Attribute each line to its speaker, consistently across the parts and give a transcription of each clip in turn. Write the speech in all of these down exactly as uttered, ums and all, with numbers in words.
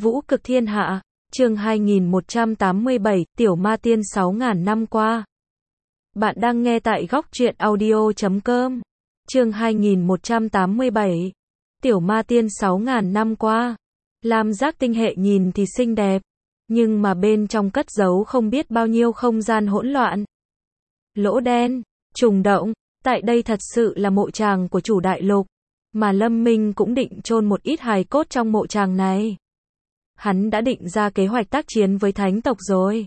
Speaker 1: Vũ cực thiên hạ, chương hai nghìn một trăm tám mươi bảy, Tiểu Ma Tiên sáu ngàn năm qua. Bạn đang nghe tại góc truyện audio chấm com. Chương hai nghìn một trăm tám mươi bảy. Tiểu Ma Tiên sáu ngàn năm qua. Lam giác tinh hệ nhìn thì xinh đẹp, nhưng mà bên trong cất giấu không biết bao nhiêu không gian hỗn loạn. Lỗ đen, trùng động, tại đây thật sự là mộ tràng của chủ đại lục, mà Lâm Minh cũng định chôn một ít hài cốt trong mộ tràng này. Hắn đã định ra kế hoạch tác chiến với thánh tộc rồi.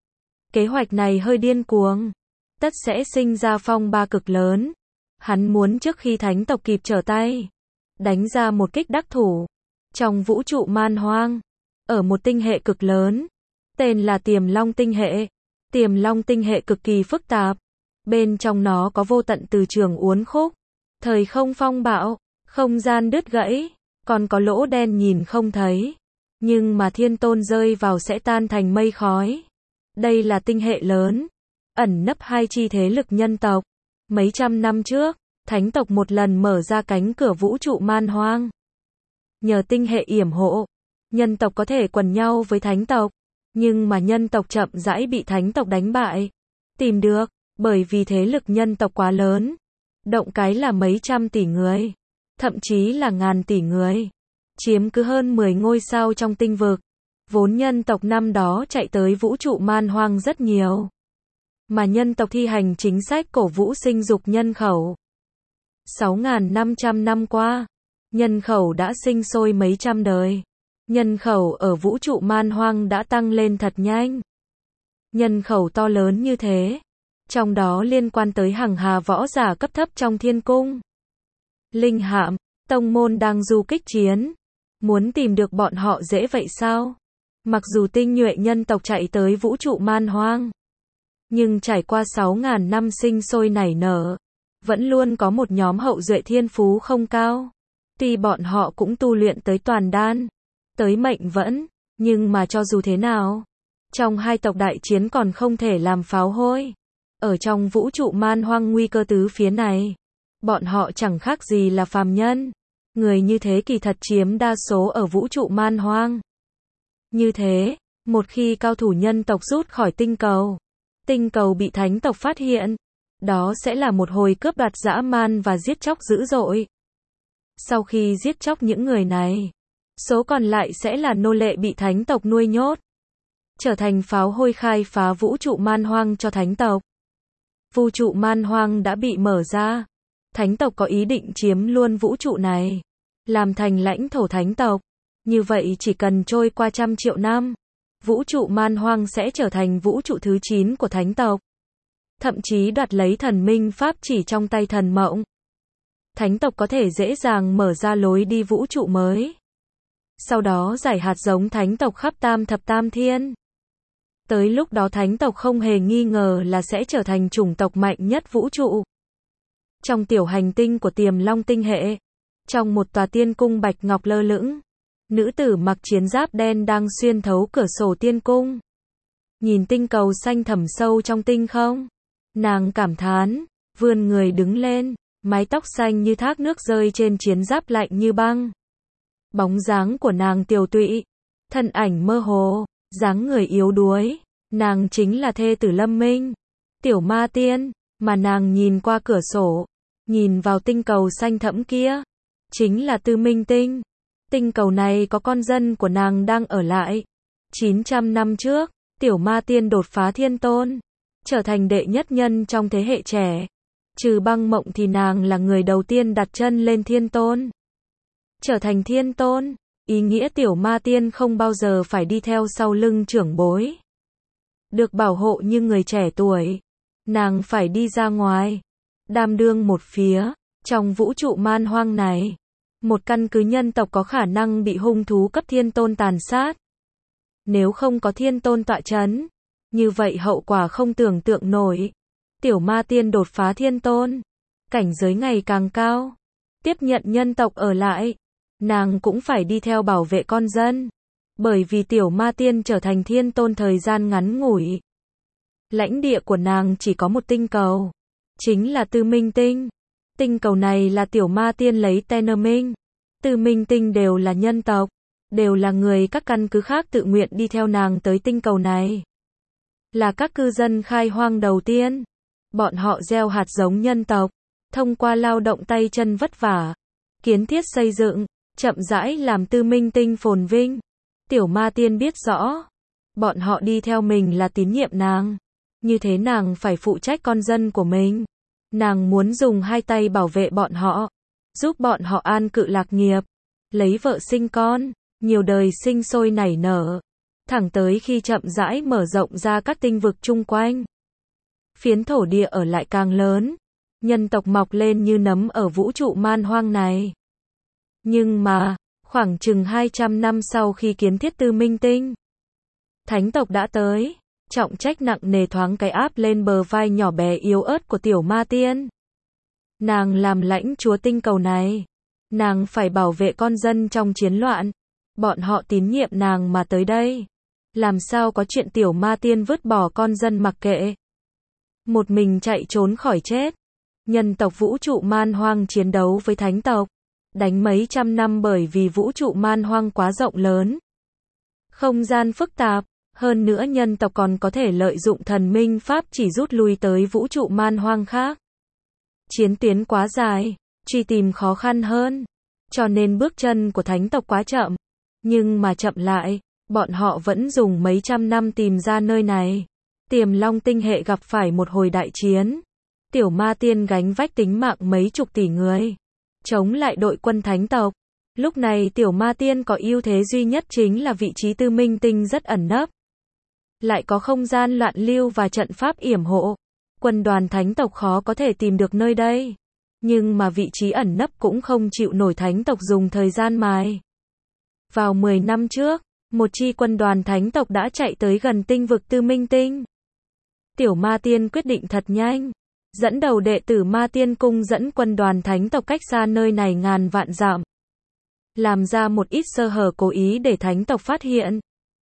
Speaker 1: Kế hoạch này hơi điên cuồng, tất sẽ sinh ra phong ba cực lớn. Hắn muốn trước khi thánh tộc kịp trở tay, đánh ra một kích đắc thủ. Trong vũ trụ man hoang, ở một tinh hệ cực lớn, tên là Tiềm Long tinh hệ. Tiềm Long tinh hệ cực kỳ phức tạp, bên trong nó có vô tận từ trường uốn khúc, thời không phong bạo, không gian đứt gãy, còn có lỗ đen nhìn không thấy, nhưng mà thiên tôn rơi vào sẽ tan thành mây khói. Đây là tinh hệ lớn, ẩn nấp hai chi thế lực nhân tộc. Mấy trăm năm trước, thánh tộc một lần mở ra cánh cửa vũ trụ man hoang. Nhờ tinh hệ yểm hộ, nhân tộc có thể quần nhau với thánh tộc, nhưng mà nhân tộc chậm rãi bị thánh tộc đánh bại. Tìm được, bởi vì thế lực nhân tộc quá lớn, động cái là mấy trăm tỷ người, thậm chí là ngàn tỷ người, chiếm cứ hơn mười ngôi sao trong tinh vực. Vốn nhân tộc năm đó chạy tới vũ trụ man hoang rất nhiều, mà nhân tộc thi hành chính sách cổ vũ sinh dục nhân khẩu. sáu nghìn năm trăm năm qua, nhân khẩu đã sinh sôi mấy trăm đời. Nhân khẩu ở vũ trụ man hoang đã tăng lên thật nhanh. Nhân khẩu to lớn như thế, trong đó liên quan tới hàng hà võ giả cấp thấp trong thiên cung. Linh hạm, tông môn đang du kích chiến. Muốn tìm được bọn họ dễ vậy sao? Mặc dù tinh nhuệ nhân tộc chạy tới vũ trụ man hoang, nhưng trải qua sáu nghìn năm sinh sôi nảy nở, vẫn luôn có một nhóm hậu duệ thiên phú không cao. Tuy bọn họ cũng tu luyện tới toàn đan, tới mệnh vẫn, nhưng mà cho dù thế nào, trong hai tộc đại chiến còn không thể làm pháo hôi. Ở trong vũ trụ man hoang nguy cơ tứ phía này, bọn họ chẳng khác gì là phàm nhân. Người như thế kỳ thật chiếm đa số ở vũ trụ man hoang. Như thế, một khi cao thủ nhân tộc rút khỏi tinh cầu, tinh cầu bị thánh tộc phát hiện, đó sẽ là một hồi cướp đoạt dã man và giết chóc dữ dội. Sau khi giết chóc những người này, số còn lại sẽ là nô lệ bị thánh tộc nuôi nhốt, trở thành pháo hôi khai phá vũ trụ man hoang cho thánh tộc. Vũ trụ man hoang đã bị mở ra, thánh tộc có ý định chiếm luôn vũ trụ này, làm thành lãnh thổ thánh tộc. Như vậy chỉ cần trôi qua trăm triệu năm, vũ trụ man hoang sẽ trở thành vũ trụ thứ chín của thánh tộc. Thậm chí đoạt lấy thần minh pháp chỉ trong tay thần mộng. Thánh tộc có thể dễ dàng mở ra lối đi vũ trụ mới. Sau đó giải hạt giống thánh tộc khắp tam thập tam thiên. Tới lúc đó thánh tộc không hề nghi ngờ là sẽ trở thành chủng tộc mạnh nhất vũ trụ. Trong tiểu hành tinh của Tiềm Long tinh hệ, trong một tòa tiên cung bạch ngọc lơ lửng, nữ tử mặc chiến giáp đen đang xuyên thấu cửa sổ tiên cung. Nhìn tinh cầu xanh thẳm sâu trong tinh không, nàng cảm thán, vươn người đứng lên, mái tóc xanh như thác nước rơi trên chiến giáp lạnh như băng. Bóng dáng của nàng tiều tụy, thân ảnh mơ hồ, dáng người yếu đuối, nàng chính là thê tử Lâm Minh, Tiểu Ma Tiên, mà nàng nhìn qua cửa sổ, nhìn vào tinh cầu xanh thẫm kia, chính là Tư Minh Tinh. Tinh cầu này có con dân của nàng đang ở lại. chín trăm năm trước, Tiểu Ma Tiên đột phá thiên tôn, trở thành đệ nhất nhân trong thế hệ trẻ. Trừ Băng Mộng thì nàng là người đầu tiên đặt chân lên thiên tôn. Trở thành thiên tôn, ý nghĩa Tiểu Ma Tiên không bao giờ phải đi theo sau lưng trưởng bối, được bảo hộ như người trẻ tuổi. Nàng phải đi ra ngoài, đảm đương một phía. Trong vũ trụ man hoang này, một căn cứ nhân tộc có khả năng bị hung thú cấp thiên tôn tàn sát. Nếu không có thiên tôn tọa chấn, như vậy hậu quả không tưởng tượng nổi. Tiểu Ma Tiên đột phá thiên tôn, cảnh giới ngày càng cao, tiếp nhận nhân tộc ở lại, nàng cũng phải đi theo bảo vệ con dân, bởi vì Tiểu Ma Tiên trở thành thiên tôn thời gian ngắn ngủi. Lãnh địa của nàng chỉ có một tinh cầu, chính là Tư Minh Tinh. Tinh cầu này là Tiểu Ma Tiên lấy tên Minh, Tư Minh Tinh đều là nhân tộc. đều là người các căn cứ khác tự nguyện đi theo nàng tới tinh cầu này. Là các cư dân khai hoang đầu tiên. Bọn họ gieo hạt giống nhân tộc, thông qua lao động tay chân vất vả, kiến thiết xây dựng, chậm rãi làm Tư Minh Tinh phồn vinh. Tiểu Ma Tiên biết rõ, bọn họ đi theo mình là tín nhiệm nàng, như thế nàng phải phụ trách con dân của mình. Nàng muốn dùng hai tay bảo vệ bọn họ, giúp bọn họ an cự lạc nghiệp, lấy vợ sinh con, nhiều đời sinh sôi nảy nở, thẳng tới khi chậm rãi mở rộng ra các tinh vực chung quanh. Phiến thổ địa ở lại càng lớn, nhân tộc mọc lên như nấm ở vũ trụ man hoang này. Nhưng mà, khoảng chừng hai trăm năm sau khi kiến thiết Tư Minh Tinh, thánh tộc đã tới, trọng trách nặng nề thoáng cái áp lên bờ vai nhỏ bé yếu ớt của Tiểu Ma Tiên. Nàng làm lãnh chúa tinh cầu này, nàng phải bảo vệ con dân trong chiến loạn, bọn họ tín nhiệm nàng mà tới đây. Làm sao có chuyện Tiểu Ma Tiên vứt bỏ con dân mặc kệ, một mình chạy trốn khỏi chết. Nhân tộc vũ trụ man hoang chiến đấu với thánh tộc, đánh mấy trăm năm bởi vì vũ trụ man hoang quá rộng lớn, không gian phức tạp, hơn nữa nhân tộc còn có thể lợi dụng thần minh pháp chỉ rút lui tới vũ trụ man hoang khác. Chiến tuyến quá dài, truy tìm khó khăn hơn, cho nên bước chân của thánh tộc quá chậm. Nhưng mà chậm lại, bọn họ vẫn dùng mấy trăm năm tìm ra nơi này. Tiềm Long tinh hệ gặp phải một hồi đại chiến. Tiểu Ma Tiên gánh vách tính mạng mấy chục tỷ người, chống lại đội quân thánh tộc. Lúc này Tiểu Ma Tiên có ưu thế duy nhất chính là vị trí Tư Minh Tinh rất ẩn nấp, lại có không gian loạn lưu và trận pháp yểm hộ. Quân đoàn thánh tộc khó có thể tìm được nơi đây. Nhưng mà vị trí ẩn nấp cũng không chịu nổi thánh tộc dùng thời gian mài. Vào mười năm trước, một chi quân đoàn thánh tộc đã chạy tới gần tinh vực Tư Minh Tinh. Tiểu Ma Tiên quyết định thật nhanh, dẫn đầu đệ tử Ma Tiên Cung dẫn quân đoàn thánh tộc cách xa nơi này ngàn vạn dặm, làm ra một ít sơ hở cố ý để thánh tộc phát hiện.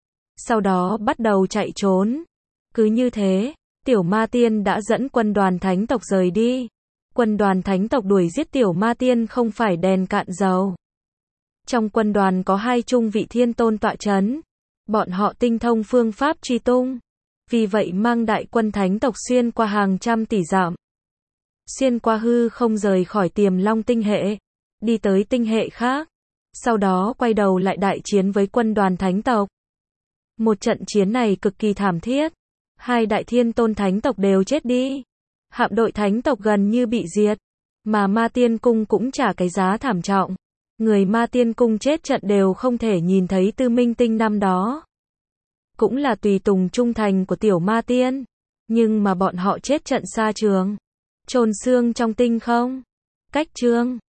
Speaker 1: Sau đó bắt đầu chạy trốn. Cứ như thế, Tiểu Ma Tiên đã dẫn quân đoàn thánh tộc rời đi. Quân đoàn thánh tộc đuổi giết Tiểu Ma Tiên không phải đèn cạn dầu. Trong quân đoàn có hai trung vị thiên tôn tọa chấn. Bọn họ tinh thông phương pháp truy tung. Vì vậy mang đại quân thánh tộc xuyên qua hàng trăm tỷ dặm, xuyên qua hư không rời khỏi Tiềm Long tinh hệ, đi tới tinh hệ khác. Sau đó quay đầu lại đại chiến với quân đoàn thánh tộc. Một trận chiến này cực kỳ thảm thiết. Hai đại thiên tôn thánh tộc đều chết đi. Hạm đội thánh tộc gần như bị diệt. Mà Ma Tiên Cung cũng trả cái giá thảm trọng. Người Ma Tiên Cung chết trận đều không thể nhìn thấy Tư Minh Tinh năm đó. Cũng là tùy tùng trung thành của Tiểu Ma Tiên. Nhưng mà bọn họ chết trận xa trường, chôn xương trong tinh không. Cách chương